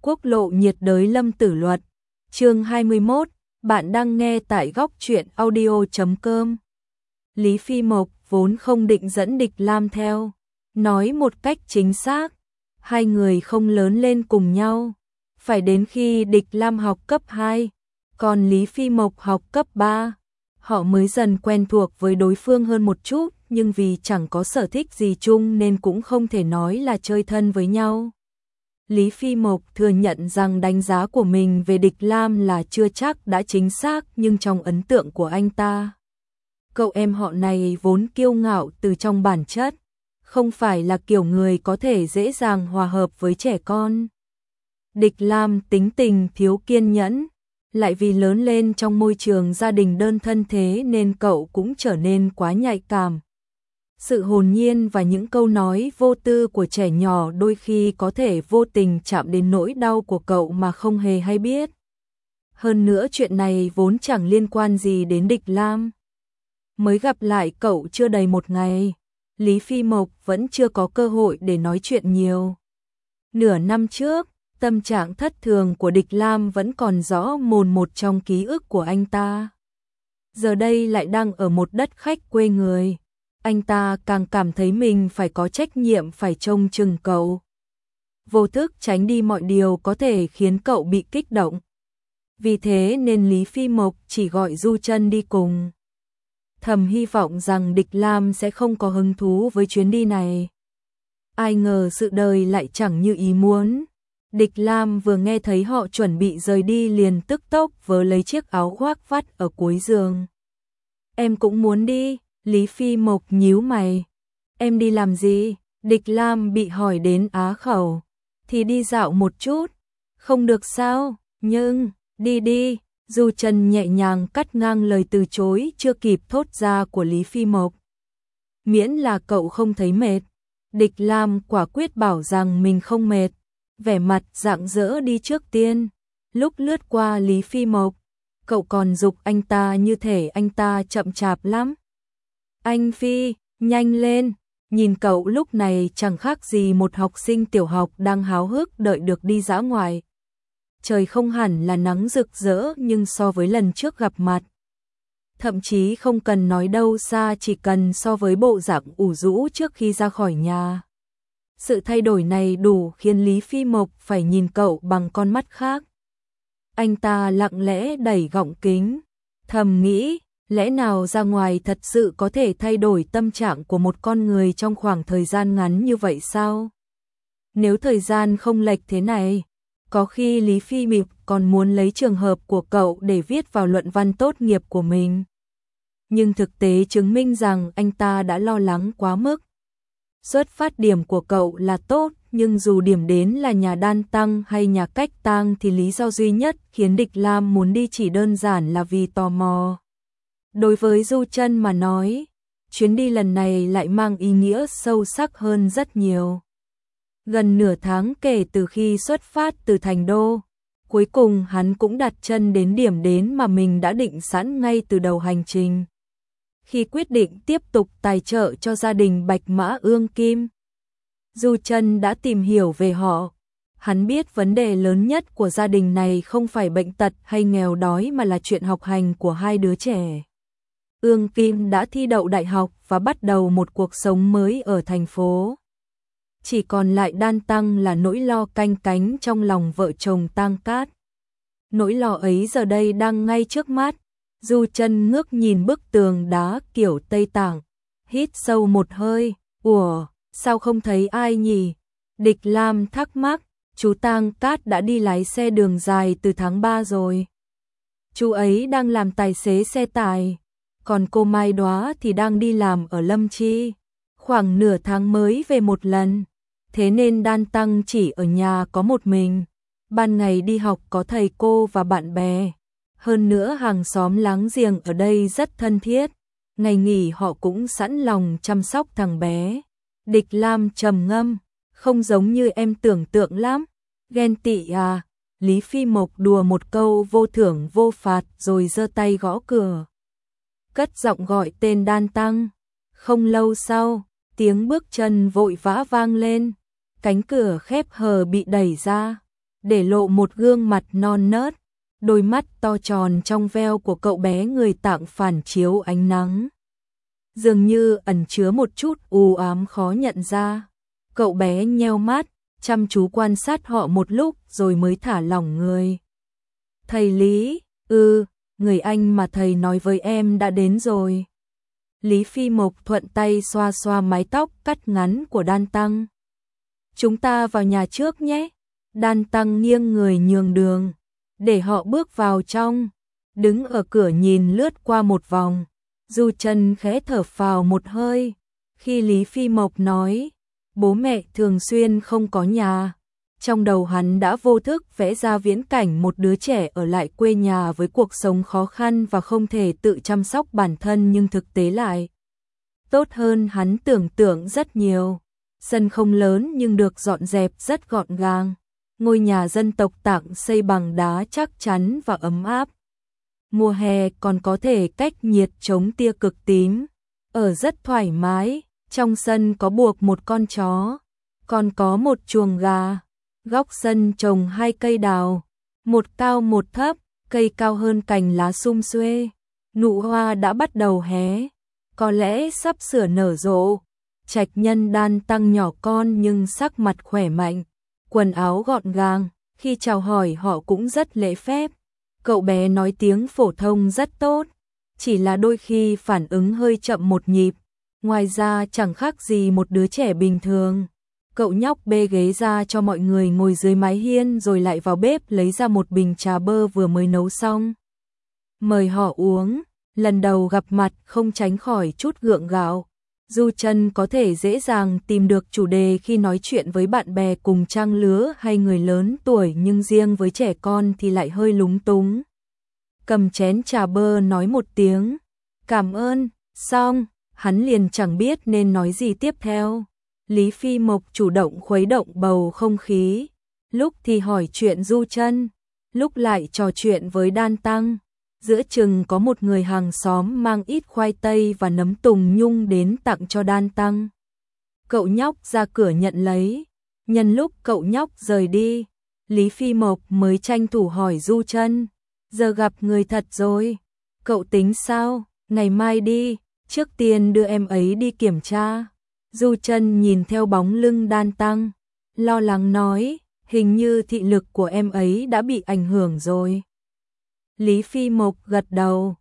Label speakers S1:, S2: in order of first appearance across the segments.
S1: Quốc lộ nhiệt đới Lâm Tử Luật, chương 21, bạn đang nghe tại góc truyện audio.com. Lý Phi Mộc vốn không định dẫn Địch Lam theo, nói một cách chính xác, hai người không lớn lên cùng nhau, phải đến khi Địch Lam học cấp 2, còn Lý Phi Mộc học cấp 3, họ mới dần quen thuộc với đối phương hơn một chút, nhưng vì chẳng có sở thích gì chung nên cũng không thể nói là chơi thân với nhau. Lý Phi Mộc thừa nhận rằng đánh giá của mình về Địch Lam là chưa chắc đã chính xác, nhưng trong ấn tượng của anh ta, cậu em họ này vốn kiêu ngạo từ trong bản chất, không phải là kiểu người có thể dễ dàng hòa hợp với trẻ con. Địch Lam tính tình thiếu kiên nhẫn, lại vì lớn lên trong môi trường gia đình đơn thân thế nên cậu cũng trở nên quá nhạy cảm. Sự hồn nhiên và những câu nói vô tư của trẻ nhỏ đôi khi có thể vô tình chạm đến nỗi đau của cậu mà không hề hay biết. Hơn nữa chuyện này vốn chẳng liên quan gì đến Địch Lam. Mới gặp lại cậu chưa đầy một ngày, Lý Phi Mộc vẫn chưa có cơ hội để nói chuyện nhiều. Nửa năm trước, tâm trạng thất thường của Địch Lam vẫn còn rõ mồn một trong ký ức của anh ta. Giờ đây lại đang ở một đất khách quê người. Anh ta càng cảm thấy mình phải có trách nhiệm phải trông chừng cậu. Vô thức tránh đi mọi điều có thể khiến cậu bị kích động. Vì thế nên Lý Phi Mộc chỉ gọi Du Trân đi cùng. Thầm hy vọng rằng Địch Lam sẽ không có hứng thú với chuyến đi này. Ai ngờ sự đời lại chẳng như ý muốn. Địch Lam vừa nghe thấy họ chuẩn bị rời đi liền tức tốc vớ lấy chiếc áo khoác vắt ở cuối giường. Em cũng muốn đi. Lý Phi Mộc nhíu mày. Em đi làm gì? Địch Lam bị hỏi đến á khẩu. Thì đi dạo một chút. Không được sao? Nhưng, đi đi. Du Trân nhẹ nhàng cắt ngang lời từ chối chưa kịp thốt ra của Lý Phi Mộc. Miễn là cậu không thấy mệt. Địch Lam quả quyết bảo rằng mình không mệt. Vẻ mặt rạng rỡ đi trước tiên. Lúc lướt qua Lý Phi Mộc, cậu còn giục anh ta như thể anh ta chậm chạp lắm. Anh Phi, nhanh lên, nhìn cậu lúc này chẳng khác gì một học sinh tiểu học đang háo hức đợi được đi dã ngoại. Trời không hẳn là nắng rực rỡ nhưng so với lần trước gặp mặt, thậm chí không cần nói đâu xa, chỉ cần so với bộ dạng ủ rũ trước khi ra khỏi nhà. Sự thay đổi này đủ khiến Lý Phi Mộc phải nhìn cậu bằng con mắt khác. Anh ta lặng lẽ đẩy gọng kính, thầm nghĩ, lẽ nào ra ngoài thật sự có thể thay đổi tâm trạng của một con người trong khoảng thời gian ngắn như vậy sao? Nếu thời gian không lệch thế này, có khi Lý Phi Mộc còn muốn lấy trường hợp của cậu để viết vào luận văn tốt nghiệp của mình. Nhưng thực tế chứng minh rằng anh ta đã lo lắng quá mức. Xuất phát điểm của cậu là tốt, nhưng dù điểm đến là nhà Đan Tăng hay nhà Cách Tang thì lý do duy nhất khiến Địch Lam muốn đi chỉ đơn giản là vì tò mò. Đối với Du Trân mà nói, chuyến đi lần này lại mang ý nghĩa sâu sắc hơn rất nhiều. Gần nửa tháng kể từ khi xuất phát từ thành đô, cuối cùng hắn cũng đặt chân đến điểm đến mà mình đã định sẵn ngay từ đầu hành trình. Khi quyết định tiếp tục tài trợ cho gia đình Bạch Mã Ương Kim, Du Trân đã tìm hiểu về họ. Hắn biết vấn đề lớn nhất của gia đình này không phải bệnh tật hay nghèo đói mà là chuyện học hành của hai đứa trẻ. Ương Kim đã thi đậu đại học và bắt đầu một cuộc sống mới ở thành phố. Chỉ còn lại Đan Tăng là nỗi lo canh cánh trong lòng vợ chồng Tang Cát. Nỗi lo ấy giờ đây đang ngay trước mắt. Du Trân ngước nhìn bức tường đá kiểu Tây Tạng, hít sâu một hơi. Ủa, sao không thấy ai nhỉ? Địch Lam thắc mắc. Chú Tang Cát đã đi lái xe đường dài từ tháng 3 rồi. Chú ấy đang làm tài xế xe tải. Còn cô Mai Đóa thì đang đi làm ở Lâm Chi, khoảng nửa tháng mới về một lần. Thế nên Đan Tăng chỉ ở nhà có một mình. Ban ngày đi học có thầy cô và bạn bè. Hơn nữa hàng xóm láng giềng ở đây rất thân thiết. Ngày nghỉ họ cũng sẵn lòng chăm sóc thằng bé. Địch Lam trầm ngâm, không giống như em tưởng tượng lắm. Ghen tị à? Lý Phi Mộc đùa một câu vô thưởng vô phạt rồi giơ tay gõ cửa. Cất giọng gọi tên Đan Tăng. Không lâu sau, tiếng bước chân vội vã vang lên. Cánh cửa khép hờ bị đẩy ra. để lộ một gương mặt non nớt, đôi mắt to tròn trong veo của cậu bé người tặng phản chiếu ánh nắng. Dường như ẩn chứa một chút u ám khó nhận ra. Cậu bé nheo mắt, chăm chú quan sát họ một lúc rồi mới thả lỏng người. Thầy Lý, người anh mà thầy nói với em đã đến rồi. Lý Phi Mộc thuận tay xoa xoa mái tóc cắt ngắn của Đan Tăng. Chúng ta vào nhà trước nhé. Đan Tăng nghiêng người nhường đường, để họ bước vào trong. Đứng ở cửa nhìn lướt qua một vòng, Du Trân khẽ thở phào một hơi. Khi Lý Phi Mộc nói, bố mẹ thường xuyên không có nhà, trong đầu hắn đã vô thức vẽ ra viễn cảnh một đứa trẻ ở lại quê nhà với cuộc sống khó khăn và không thể tự chăm sóc bản thân, nhưng thực tế lại tốt hơn hắn tưởng tượng rất nhiều. Sân không lớn nhưng được dọn dẹp rất gọn gàng. Ngôi nhà dân tộc Tạng xây bằng đá chắc chắn và ấm áp. Mùa hè còn có thể cách nhiệt chống tia cực tím. Ở rất thoải mái, trong sân có buộc một con chó, còn có một chuồng gà. Góc sân trồng 2 cây đào, một cao một thấp, cây cao hơn cành lá sum xuê. Nụ hoa đã bắt đầu hé, có lẽ sắp sửa nở rộ. Trạch Nhân Đan Tăng nhỏ con nhưng sắc mặt khỏe mạnh, quần áo gọn gàng, khi chào hỏi họ cũng rất lễ phép. Cậu bé nói tiếng phổ thông rất tốt, chỉ là đôi khi phản ứng hơi chậm một nhịp, ngoài ra chẳng khác gì một đứa trẻ bình thường. Cậu nhóc bê ghế ra cho mọi người ngồi dưới mái hiên rồi lại vào bếp lấy ra một bình trà bơ vừa mới nấu xong. Mời họ uống, lần đầu gặp mặt không tránh khỏi chút gượng gạo. Du Trân có thể dễ dàng tìm được chủ đề khi nói chuyện với bạn bè cùng trang lứa hay người lớn tuổi, nhưng riêng với trẻ con thì lại hơi lúng túng. Cầm chén trà bơ nói một tiếng, cảm ơn, xong, hắn liền chẳng biết nên nói gì tiếp theo. Lý Phi Mộc chủ động khuấy động bầu không khí, lúc thì hỏi chuyện Du Trân, lúc lại trò chuyện với Đan Tăng. Giữa chừng có một người hàng xóm mang ít khoai tây và nấm tùng nhung đến tặng cho Đan Tăng. Cậu nhóc ra cửa nhận lấy. Nhân lúc cậu nhóc rời đi, Lý Phi Mộc mới tranh thủ hỏi Du Trân, giờ gặp người thật rồi, cậu tính sao? Ngày mai đi, trước tiên đưa em ấy đi kiểm tra. Du Trân nhìn theo bóng lưng Đan Tăng, lo lắng nói, hình như thị lực của em ấy đã bị ảnh hưởng rồi. Lý Phi Mộc gật đầu,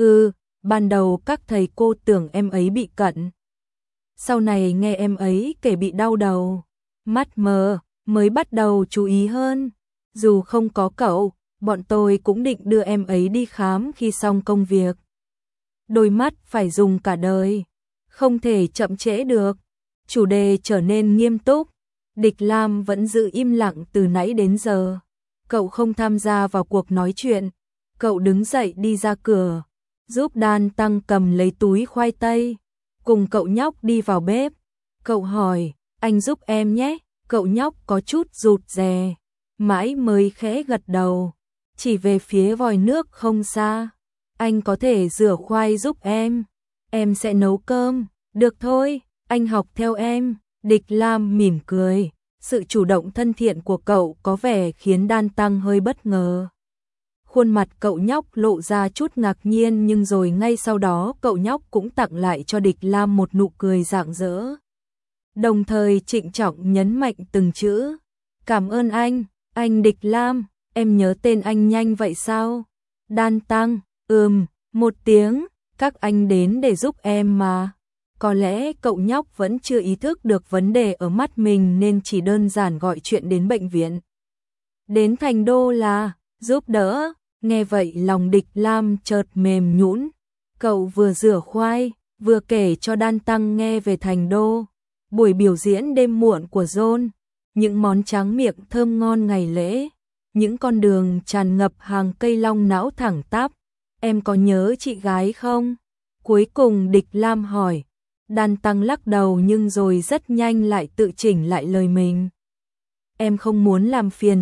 S1: ban đầu các thầy cô tưởng em ấy bị cận. Sau này nghe em ấy kể bị đau đầu, mắt mờ, mới bắt đầu chú ý hơn. Dù không có cậu, bọn tôi cũng định đưa em ấy đi khám khi xong công việc. Đôi mắt phải dùng cả đời, không thể chậm trễ được. Chủ đề trở nên nghiêm túc, Địch Lam vẫn giữ im lặng từ nãy đến giờ. Cậu không tham gia vào cuộc nói chuyện. Cậu đứng dậy đi ra cửa, giúp Đan Tăng cầm lấy túi khoai tây, cùng cậu nhóc đi vào bếp. Cậu hỏi, anh giúp em nhé. Cậu nhóc có chút rụt rè, mãi mới khẽ gật đầu, chỉ về phía vòi nước không xa. Anh có thể rửa khoai giúp em sẽ nấu cơm. Được thôi, anh học theo em. Địch Lam mỉm cười, sự chủ động thân thiện của cậu có vẻ khiến Đan Tăng hơi bất ngờ. Khuôn mặt cậu nhóc lộ ra chút ngạc nhiên, nhưng rồi ngay sau đó cậu nhóc cũng tặng lại cho Địch Lam một nụ cười rạng rỡ. Đồng thời trịnh trọng nhấn mạnh từng chữ. Cảm ơn anh Địch Lam, em nhớ tên anh nhanh vậy sao? Đan Tăng, một tiếng, các anh đến để giúp em mà. Có lẽ cậu nhóc vẫn chưa ý thức được vấn đề ở mắt mình nên chỉ đơn giản gọi chuyện đến bệnh viện. Đến Thành Đô là giúp đỡ. Nghe vậy lòng Địch Lam chợt mềm nhũn. Cậu vừa rửa khoai, vừa kể cho Đan Tăng nghe về Thành Đô, buổi biểu diễn đêm muộn của John, những món tráng miệng thơm ngon ngày lễ, những con đường tràn ngập hàng cây long não thẳng tắp. Em có nhớ chị gái không? Cuối cùng Địch Lam hỏi. Đan Tăng lắc đầu nhưng rồi rất nhanh lại tự chỉnh lại lời mình. Em không muốn làm phiền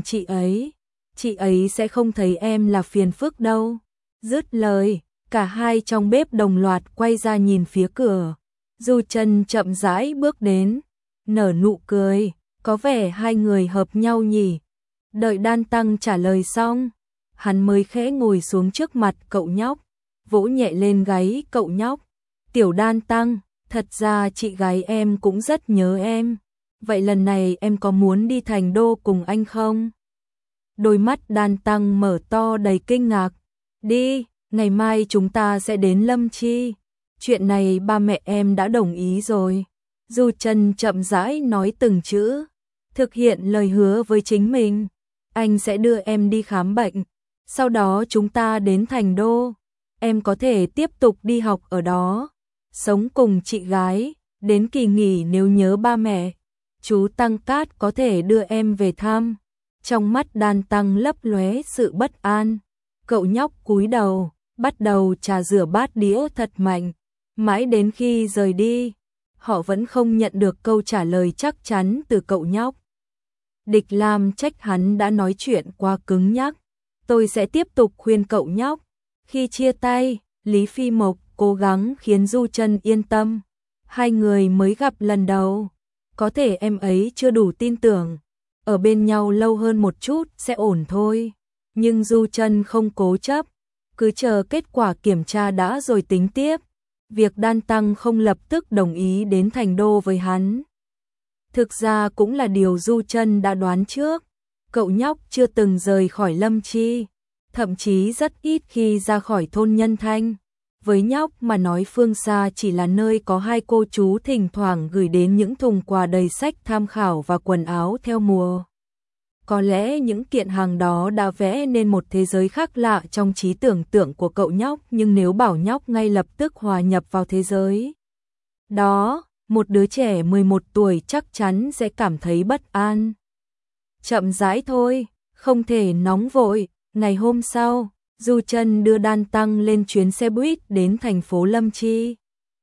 S1: chị ấy sẽ không thấy em là phiền phức đâu. Dứt lời, cả hai trong bếp đồng loạt quay ra nhìn phía cửa. Du Trân chậm rãi bước đến, nở nụ cười, có vẻ hai người hợp nhau nhỉ. Đợi Đan Tăng trả lời xong, hắn mới khẽ ngồi xuống trước mặt cậu nhóc, vỗ nhẹ lên gáy cậu nhóc. Tiểu Đan Tăng, thật ra chị gái em cũng rất nhớ em. Vậy lần này em có muốn đi Thành Đô cùng anh không? Đôi mắt Đan Tăng mở to đầy kinh ngạc. Đi, ngày mai chúng ta sẽ đến Lâm Chi. Chuyện này ba mẹ em đã đồng ý rồi. Du Trân chậm rãi nói từng chữ, thực hiện lời hứa với chính mình. Anh sẽ đưa em đi khám bệnh, sau đó chúng ta đến Thành Đô. Em có thể tiếp tục đi học ở đó, sống cùng chị gái, đến kỳ nghỉ nếu nhớ ba mẹ. Chú Tăng Cát có thể đưa em về thăm. Trong mắt Đan Tăng lấp lóe sự bất an. Cậu nhóc cúi đầu, bắt đầu trà rửa bát đĩa thật mạnh. Mãi đến khi rời đi, họ vẫn không nhận được câu trả lời chắc chắn từ cậu nhóc. Địch Lam trách hắn đã nói chuyện quá cứng nhắc. Tôi sẽ tiếp tục khuyên cậu nhóc. Khi chia tay, Lý Phi Mộc cố gắng khiến Du Trân yên tâm. Hai người mới gặp lần đầu, có thể em ấy chưa đủ tin tưởng. Ở bên nhau lâu hơn một chút sẽ ổn thôi. Nhưng Du Trân không cố chấp, cứ chờ kết quả kiểm tra đã rồi tính tiếp. Việc Đan Tăng không lập tức đồng ý đến Thành Đô với hắn, thực ra cũng là điều Du Trân đã đoán trước. Cậu nhóc chưa từng rời khỏi Lâm Chi, thậm chí rất ít khi ra khỏi thôn Nhân Thanh. Với nhóc mà nói Phương Xa chỉ là nơi có hai cô chú thỉnh thoảng gửi đến những thùng quà đầy sách tham khảo và quần áo theo mùa. Có lẽ những kiện hàng đó đã vẽ nên một thế giới khác lạ trong trí tưởng tượng của cậu nhóc, nhưng nếu bảo nhóc ngay lập tức hòa nhập vào thế giới đó, một đứa trẻ 11 tuổi chắc chắn sẽ cảm thấy bất an. Chậm rãi thôi, không thể nóng vội. Ngày hôm sau, Du Trân đưa Đan Tăng lên chuyến xe buýt đến thành phố Lâm Chi.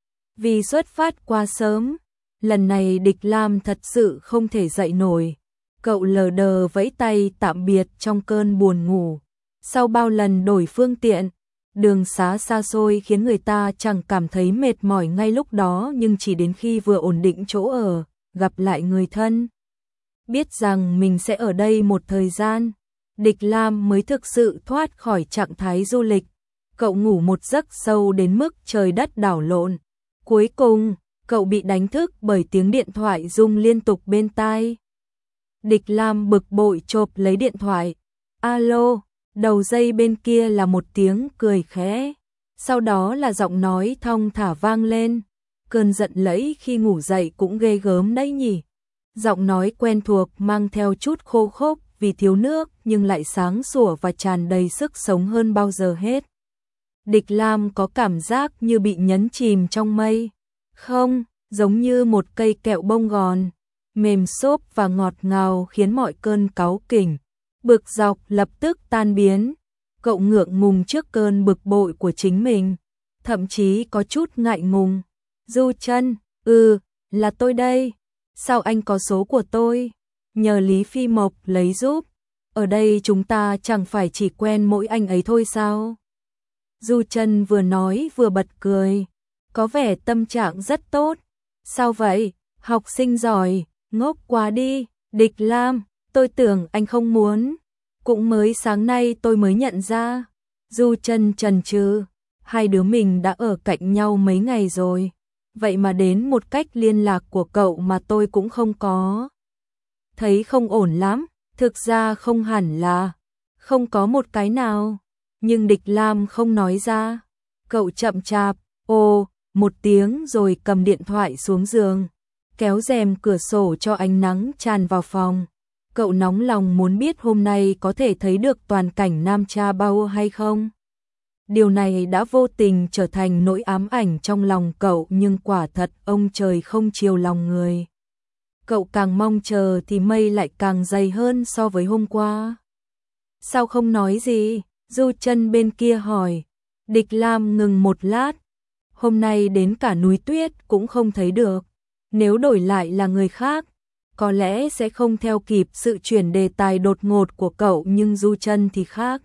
S1: Vì xuất phát quá sớm, lần này Địch Lam thật sự không thể dậy nổi. Cậu lờ đờ vẫy tay tạm biệt trong cơn buồn ngủ. Sau bao lần đổi phương tiện, đường xá xa xôi khiến người ta chẳng cảm thấy mệt mỏi ngay lúc đó, nhưng chỉ đến khi vừa ổn định chỗ ở, gặp lại người thân, biết rằng mình sẽ ở đây một thời gian, Địch Lam mới thực sự thoát khỏi trạng thái du lịch. Cậu ngủ một giấc sâu đến mức trời đất đảo lộn. Cuối cùng, cậu bị đánh thức bởi tiếng điện thoại rung liên tục bên tai. Địch Lam bực bội chộp lấy điện thoại. Alo, đầu dây bên kia là một tiếng cười khẽ. Sau đó là giọng nói thong thả vang lên. Cơn giận lẫy khi ngủ dậy cũng ghê gớm đấy nhỉ. Giọng nói quen thuộc mang theo chút khô khốc vì thiếu nước, nhưng lại sáng sủa và tràn đầy sức sống hơn bao giờ hết. Địch Lam có cảm giác như bị nhấn chìm trong mây. Không, giống như một cây kẹo bông gòn, mềm xốp và ngọt ngào khiến mọi cơn cáu kỉnh, bực dọc lập tức tan biến. Cậu ngượng ngùng trước cơn bực bội của chính mình, thậm chí có chút ngại ngùng. Du Trân, là tôi đây. Sao anh có số của tôi? Nhờ Lý Phi Mộc lấy giúp. Ở đây chúng ta chẳng phải chỉ quen mỗi anh ấy thôi sao? Du Trân vừa nói vừa bật cười, có vẻ tâm trạng rất tốt. Sao vậy? Học sinh giỏi, ngốc quá đi. Địch Lam, tôi tưởng anh không muốn. Cũng mới sáng nay tôi mới nhận ra. Du Trân chần chừ, hai đứa mình đã ở cạnh nhau mấy ngày rồi. Vậy mà đến một cách liên lạc của cậu mà tôi cũng không có. Thấy không ổn lắm, thực ra không hẳn là không có một cái nào. Nhưng Địch Lam không nói ra. Cậu chậm chạp, một tiếng rồi cầm điện thoại xuống giường, kéo rèm cửa sổ cho ánh nắng tràn vào phòng. Cậu nóng lòng muốn biết hôm nay có thể thấy được toàn cảnh Nam Cha Bao hay không. Điều này đã vô tình trở thành nỗi ám ảnh trong lòng cậu, nhưng quả thật ông trời không chiều lòng người. Cậu càng mong chờ thì mây lại càng dày hơn so với hôm qua. Sao không nói gì? Du Trân bên kia hỏi. Địch Lam ngừng một lát. Hôm nay đến cả núi tuyết cũng không thấy được. Nếu đổi lại là người khác, có lẽ sẽ không theo kịp sự chuyển đề tài đột ngột của cậu, nhưng Du Trân thì khác.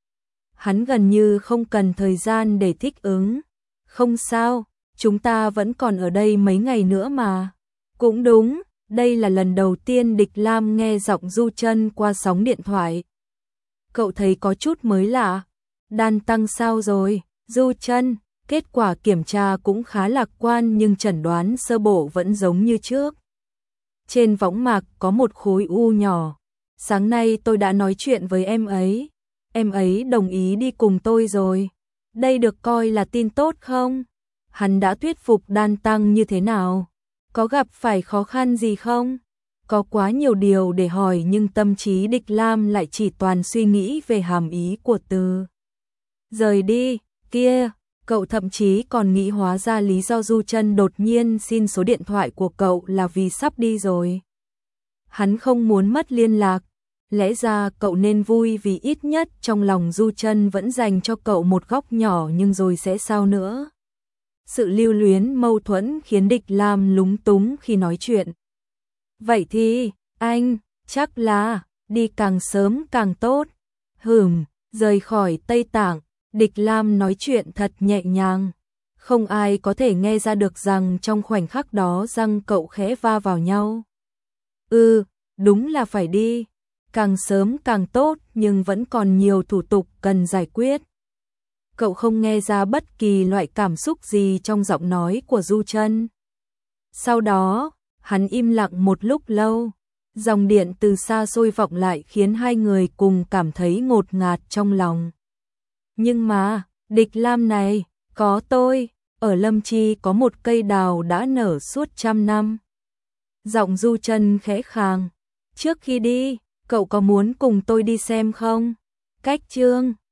S1: Hắn gần như không cần thời gian để thích ứng. Không sao, chúng ta vẫn còn ở đây mấy ngày nữa mà. Cũng đúng, Đây là lần đầu tiên Địch Lam nghe giọng Du Trân qua sóng điện thoại. Cậu thấy có chút mới lạ. Đan tăng sao rồi, Du Trân? Kết quả kiểm tra cũng khá lạc quan nhưng chẩn đoán sơ bộ vẫn giống như trước. Trên võng mạc có một khối u nhỏ. Sáng nay tôi đã nói chuyện với em ấy đồng ý đi cùng tôi rồi. Đây được coi là tin tốt không? Hắn đã thuyết phục Đan tăng như thế nào? Có gặp phải khó khăn gì không? Có quá nhiều điều để hỏi nhưng tâm trí Địch Lam lại chỉ toàn suy nghĩ về hàm ý của từ rời đi, kia, cậu thậm chí còn nghĩ hóa ra lý do Du Trân đột nhiên xin số điện thoại của cậu là vì sắp đi rồi. Hắn không muốn mất liên lạc, lẽ ra cậu nên vui vì ít nhất trong lòng Du Trân vẫn dành cho cậu một góc nhỏ nhưng rồi sẽ sao nữa. Sự lưu luyến mâu thuẫn khiến Địch Lam lúng túng khi nói chuyện. Vậy thì, anh, chắc là, đi càng sớm càng tốt. Rời khỏi Tây Tạng, Địch Lam nói chuyện thật nhẹ nhàng. Không ai có thể nghe ra được rằng trong khoảnh khắc đó răng cậu khẽ va vào nhau. Đúng là phải đi. Càng sớm càng tốt nhưng vẫn còn nhiều thủ tục cần giải quyết. Cậu không nghe ra bất kỳ loại cảm xúc gì trong giọng nói của Du Trân. Sau đó, hắn im lặng một lúc lâu. Dòng điện từ xa xôi vọng lại khiến hai người cùng cảm thấy ngột ngạt trong lòng. Nhưng mà, Địch Lam này, có tôi, ở Lâm Chi có một cây đào đã nở suốt 100 năm. Giọng Du Trân khẽ khàng. Trước khi đi, cậu có muốn cùng tôi đi xem không? Cách chương